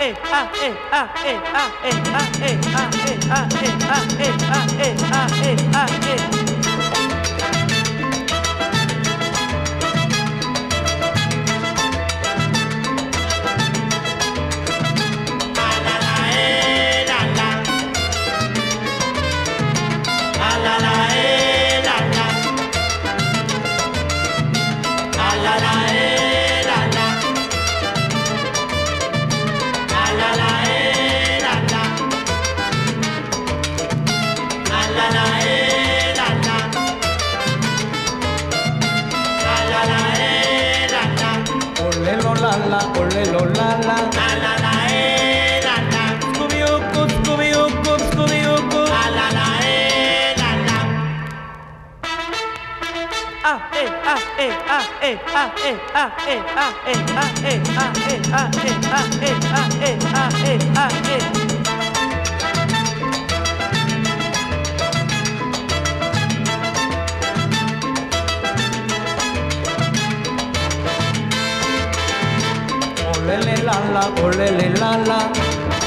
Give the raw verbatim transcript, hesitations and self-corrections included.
eh, ah, eh, ah, eh, ah, eh, ah, eh, ah, eh, ah, eh, ah, eh, ah, eh, ah, eh, ah, eh. Ole lo la la, la la la eh la la, Scooby Doo, Scooby Doo, Scooby Doo, la la la eh la la. Ah eh ah eh ah eh ah eh ah eh ah eh ah eh ah eh ah eh ah eh ah eh ah eh ah eh. Ole le la la, ole le la la.